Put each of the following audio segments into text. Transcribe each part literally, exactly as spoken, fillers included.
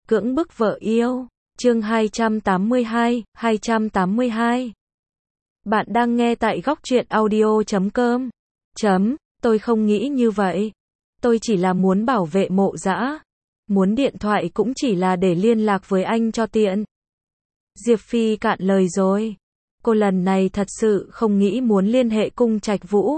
Cưỡng bức vợ yêu. Chương hai trăm tám mươi hai, hai trăm tám mươi hai. Bạn đang nghe tại góc truyện audio chấm com. Chấm, tôi không nghĩ như vậy. Tôi chỉ là muốn bảo vệ Mộ Dã. Muốn điện thoại cũng chỉ là để liên lạc với anh cho tiện. Diệp Phi cạn lời rồi. Cô lần này thật sự không nghĩ muốn liên hệ Cung Trạch Vũ.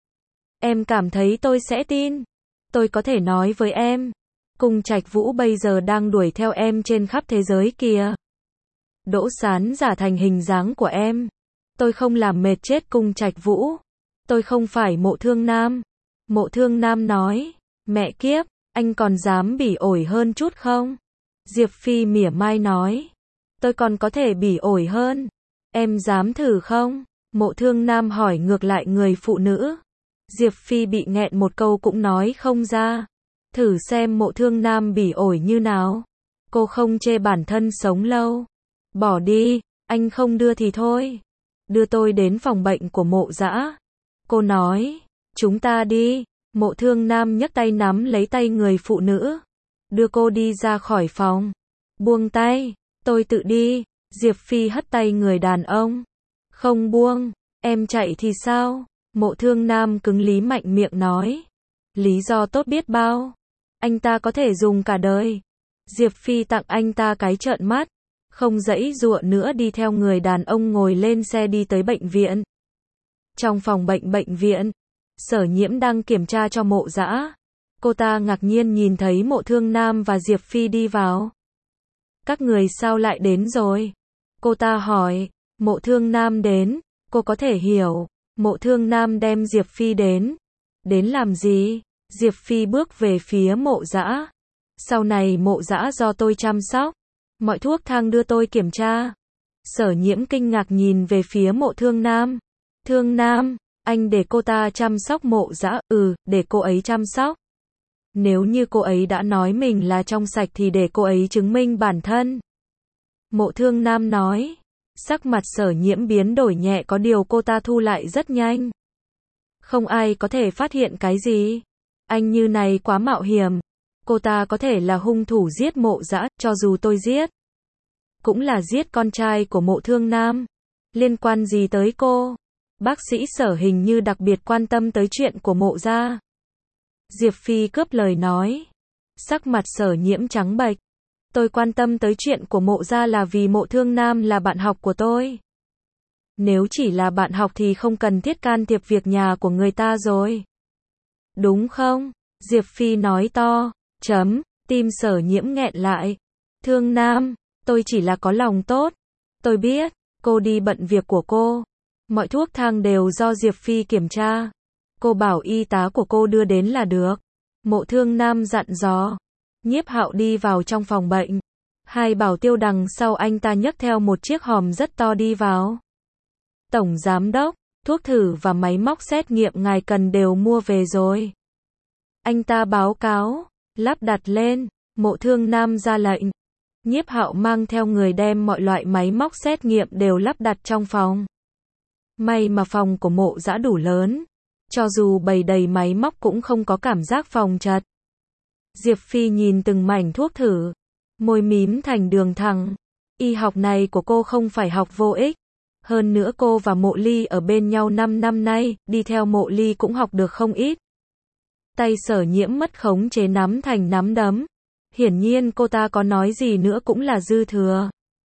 Em cảm thấy tôi sẽ tin. Tôi có thể nói với em. Cung Trạch Vũ bây giờ đang đuổi theo em trên khắp thế giới kìa. Đỗ Sán giả thành hình dáng của em. Tôi không làm mệt chết Cung Trạch Vũ. Tôi không phải Mộ Thương Nam. Mộ Thương Nam nói. Mẹ kiếp, anh còn dám bỉ ổi hơn chút không? Diệp Phi mỉa mai nói. Tôi còn có thể bỉ ổi hơn. Em dám thử không? Mộ Thương Nam hỏi ngược lại người phụ nữ. Diệp Phi bị nghẹn một câu cũng nói không ra. Thử xem Mộ Thương Nam bỉ ổi như nào. Cô không chê bản thân sống lâu. Bỏ đi, anh không đưa thì thôi. Đưa tôi đến phòng bệnh của Mộ Dã. Cô nói, chúng ta đi. Mộ Thương Nam nhấc tay nắm lấy tay người phụ nữ. Đưa cô đi ra khỏi phòng. Buông tay, tôi tự đi. Diệp Phi hất tay người đàn ông. Không buông, em chạy thì sao? Mộ Thương Nam cứng lý mạnh miệng nói. Lý do tốt biết bao. Anh ta có thể dùng cả đời. Diệp Phi tặng anh ta cái trợn mắt. Không giãy giụa nữa đi theo người đàn ông ngồi lên xe đi tới bệnh viện. Trong phòng bệnh bệnh viện, Sở Nhiễm đang kiểm tra cho Mộ Dã. Cô ta ngạc nhiên nhìn thấy Mộ Thương Nam và Diệp Phi đi vào. Các người sao lại đến rồi? Cô ta hỏi. Mộ Thương Nam đến, cô có thể hiểu. Mộ Thương Nam đem Diệp Phi đến. Đến làm gì? Diệp Phi bước về phía Mộ Dã. Sau này Mộ Dã do tôi chăm sóc. Mọi thuốc thang đưa tôi kiểm tra. Sở Nhiễm kinh ngạc nhìn về phía Mộ Thương Nam. Thương Nam, anh để cô ta chăm sóc Mộ Dã, ừ, để cô ấy chăm sóc. Nếu như cô ấy đã nói mình là trong sạch thì để cô ấy chứng minh bản thân. Mộ Thương Nam nói. Sắc mặt Sở Nhiễm biến đổi nhẹ có điều cô ta thu lại rất nhanh. Không ai có thể phát hiện cái gì. Anh như này quá mạo hiểm. Cô ta có thể là hung thủ giết Mộ Dã, cho dù tôi giết. Cũng là giết con trai của Mộ Thương Nam. Liên quan gì tới cô? Bác sĩ Sở hình như đặc biệt quan tâm tới chuyện của Mộ gia. Diệp Phi cướp lời nói. Sắc mặt Sở Nhiễm trắng bệch. Tôi quan tâm tới chuyện của Mộ gia là vì Mộ Thương Nam là bạn học của tôi. Nếu chỉ là bạn học thì không cần thiết can thiệp việc nhà của người ta rồi. Đúng không? Diệp Phi nói to. Chấm, tim Sở Nhiễm nghẹn lại. Thương Nam, tôi chỉ là có lòng tốt. Tôi biết, cô đi bận việc của cô. Mọi thuốc thang đều do Diệp Phi kiểm tra. Cô bảo y tá của cô đưa đến là được. Mộ Thương Nam dặn dò. Nhiếp Hạo đi vào trong phòng bệnh. Hai bảo tiêu đằng sau anh ta nhấc theo một chiếc hòm rất to đi vào. Tổng giám đốc, thuốc thử và máy móc xét nghiệm ngài cần đều mua về rồi. Anh ta báo cáo. Lắp đặt lên. Mộ Thương Nam ra lệnh. Nhiếp Hạo mang theo người đem mọi loại máy móc xét nghiệm đều lắp đặt trong phòng. May mà phòng của Mộ Dã đủ lớn. Cho dù bày đầy máy móc cũng không có cảm giác phòng chật. Diệp Phi nhìn từng mảnh thuốc thử. Môi mím thành đường thẳng. Y học này của cô không phải học vô ích. Hơn nữa cô và Mộ Ly ở bên nhau năm năm nay, đi theo Mộ Ly cũng học được không ít. Tay Sở Nhiễm mất khống chế nắm thành nắm đấm. Hiển nhiên cô ta có nói gì nữa cũng là dư thừa.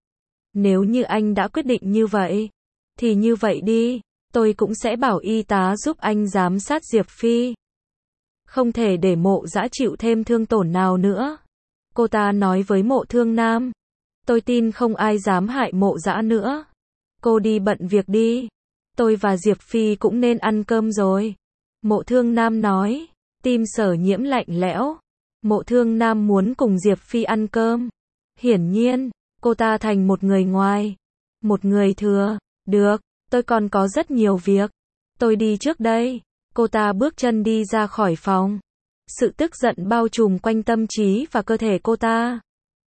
Nếu như anh đã quyết định như vậy, thì như vậy đi, tôi cũng sẽ bảo y tá giúp anh giám sát Diệp Phi. Không thể để Mộ Dã chịu thêm thương tổn nào nữa. Cô ta nói với Mộ Thương Nam. Tôi tin không ai dám hại Mộ Dã nữa. Cô đi bận việc đi. Tôi và Diệp Phi cũng nên ăn cơm rồi. Mộ Thương Nam nói. Tim Sở Nhiễm lạnh lẽo. Mộ Thương Nam muốn cùng Diệp Phi ăn cơm. Hiển nhiên, cô ta thành một người ngoài. Một người thừa. Được, tôi còn có rất nhiều việc. Tôi đi trước đây. Cô ta bước chân đi ra khỏi phòng. Sự tức giận bao trùm quanh tâm trí và cơ thể cô ta.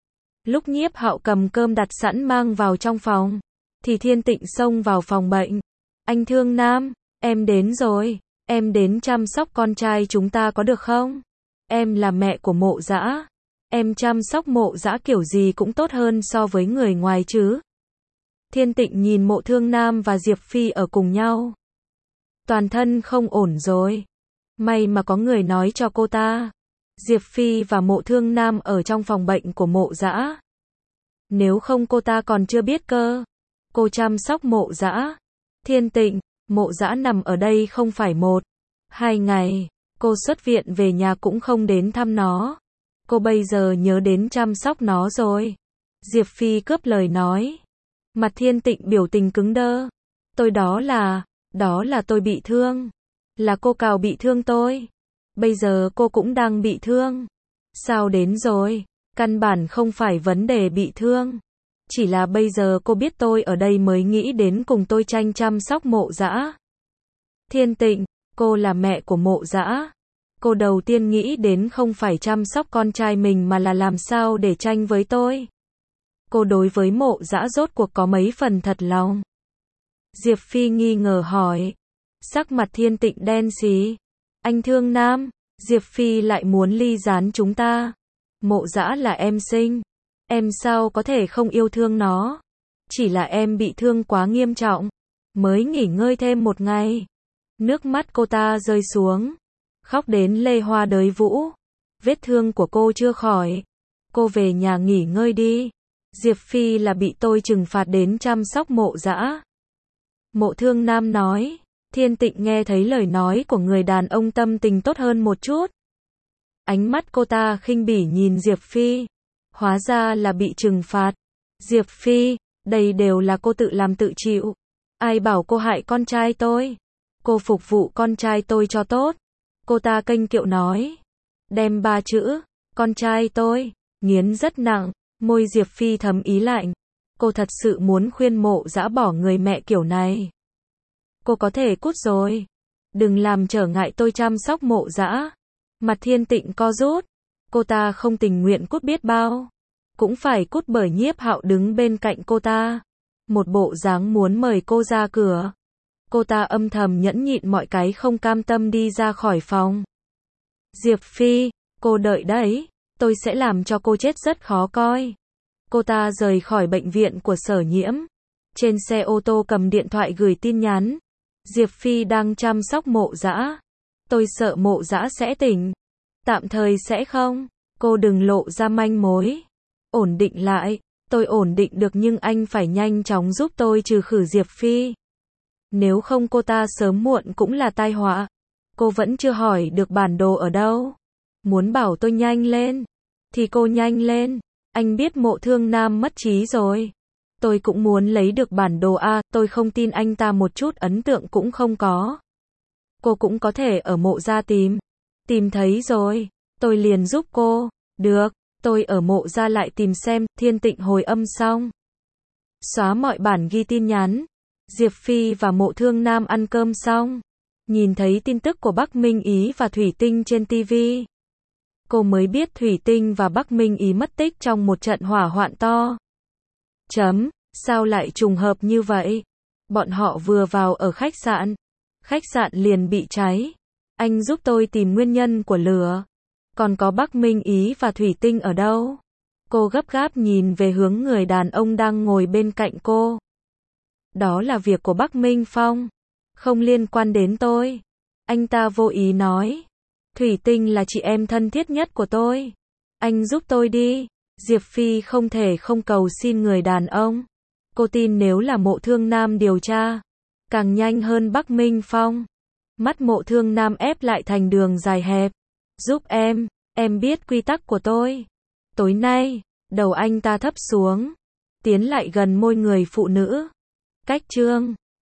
Lúc Nhiếp Hạo cầm cơm đặt sẵn mang vào trong phòng, thì Thiên Tịnh xông vào phòng bệnh. Anh Thương Nam, em đến rồi. Em đến chăm sóc con trai chúng ta có được không? Em là mẹ của Mộ Dã. Em chăm sóc Mộ Dã kiểu gì cũng tốt hơn so với người ngoài chứ. Thiên Tịnh nhìn Mộ Thương Nam và Diệp Phi ở cùng nhau. Toàn thân không ổn rồi. May mà có người nói cho cô ta. Diệp Phi và Mộ Thương Nam ở trong phòng bệnh của Mộ Dã. Nếu không cô ta còn chưa biết cơ. Cô chăm sóc Mộ Dã. Thiên Tịnh, Mộ Dã nằm ở đây không phải một, hai ngày. Cô xuất viện về nhà cũng không đến thăm nó. Cô bây giờ nhớ đến chăm sóc nó rồi. Diệp Phi cướp lời nói. Mặt Thiên Tịnh biểu tình cứng đơ. Tôi đó là, đó là tôi bị thương. Là cô cào bị thương tôi. Bây giờ cô cũng đang bị thương. Sao đến rồi? Căn bản không phải vấn đề bị thương. Chỉ là bây giờ cô biết tôi ở đây mới nghĩ đến cùng tôi tranh chăm sóc Mộ Dã. Thiên Tịnh, cô là mẹ của Mộ Dã. Cô đầu tiên nghĩ đến không phải chăm sóc con trai mình mà là làm sao để tranh với tôi. Cô đối với Mộ Dã rốt cuộc có mấy phần thật lòng. Diệp Phi nghi ngờ hỏi. Sắc mặt Thiên Tịnh đen xí. Anh Thương Nam, Diệp Phi lại muốn ly gián chúng ta. Mộ Dã là em sinh. Em sao có thể không yêu thương nó. Chỉ là em bị thương quá nghiêm trọng. Mới nghỉ ngơi thêm một ngày. Nước mắt cô ta rơi xuống. Khóc đến lê hoa đới vũ. Vết thương của cô chưa khỏi. Cô về nhà nghỉ ngơi đi. Diệp Phi là bị tôi trừng phạt đến chăm sóc Mộ Dã. Mộ Thương Nam nói. Thiên Tịnh nghe thấy lời nói của người đàn ông tâm tình tốt hơn một chút. Ánh mắt cô ta khinh bỉ nhìn Diệp Phi. Hóa ra là bị trừng phạt. Diệp Phi, đây đều là cô tự làm tự chịu. Ai bảo cô hại con trai tôi. Cô phục vụ con trai tôi cho tốt. Cô ta kênh kiệu nói. Đem ba chữ, con trai tôi, nghiến rất nặng. Môi Diệp Phi thấm ý lạnh. Cô thật sự muốn khuyên Mộ Dã bỏ người mẹ kiểu này. Cô có thể cút rồi. Đừng làm trở ngại tôi chăm sóc Mộ Dã. Mặt Thiên Tịnh co rút. Cô ta không tình nguyện cút biết bao. Cũng phải cút bởi Nhiếp Hạo đứng bên cạnh cô ta. Một bộ dáng muốn mời cô ra cửa. Cô ta âm thầm nhẫn nhịn mọi cái không cam tâm đi ra khỏi phòng. Diệp Phi, cô đợi đấy. Tôi sẽ làm cho cô chết rất khó coi. Cô ta rời khỏi bệnh viện của Sở Nhiễm. Trên xe ô tô cầm điện thoại gửi tin nhắn. Diệp Phi đang chăm sóc Mộ Dã. Tôi sợ Mộ Dã sẽ tỉnh. Tạm thời sẽ không. Cô đừng lộ ra manh mối. Ổn định lại. Tôi ổn định được nhưng anh phải nhanh chóng giúp tôi trừ khử Diệp Phi. Nếu không cô ta sớm muộn cũng là tai họa. Cô vẫn chưa hỏi được bản đồ ở đâu. Muốn bảo tôi nhanh lên. Thì cô nhanh lên. Anh biết Mộ Thương Nam mất trí rồi. Tôi cũng muốn lấy được bản đồ A. Tôi không tin anh ta một chút ấn tượng cũng không có. Cô cũng có thể ở Mộ gia tìm. Tìm thấy rồi. Tôi liền giúp cô. Được. Tôi ở Mộ gia lại tìm xem. Thiên Tịnh hồi âm xong. Xóa mọi bản ghi tin nhắn. Diệp Phi và Mộ Thương Nam ăn cơm xong. Nhìn thấy tin tức của Bắc Minh Ý và Thủy Tinh trên ti vi. Cô mới biết Thủy Tinh và Bắc Minh Ý mất tích trong một trận hỏa hoạn to. Chấm, sao lại trùng hợp như vậy? Bọn họ vừa vào ở khách sạn. Khách sạn liền bị cháy. Anh giúp tôi tìm nguyên nhân của lửa. Còn có Bắc Minh Ý và Thủy Tinh ở đâu? Cô gấp gáp nhìn về hướng người đàn ông đang ngồi bên cạnh cô. Đó là việc của Bắc Minh Phong. Không liên quan đến tôi. Anh ta vô ý nói. Thủy Tinh là chị em thân thiết nhất của tôi. Anh giúp tôi đi. Diệp Phi không thể không cầu xin người đàn ông. Cô tin nếu là Mộ Thương Nam điều tra. Càng nhanh hơn Bắc Minh Phong. Mắt Mộ Thương Nam ép lại thành đường dài hẹp. Giúp em. Em biết quy tắc của tôi. Tối nay. Đầu anh ta thấp xuống. Tiến lại gần môi người phụ nữ. Cách chương.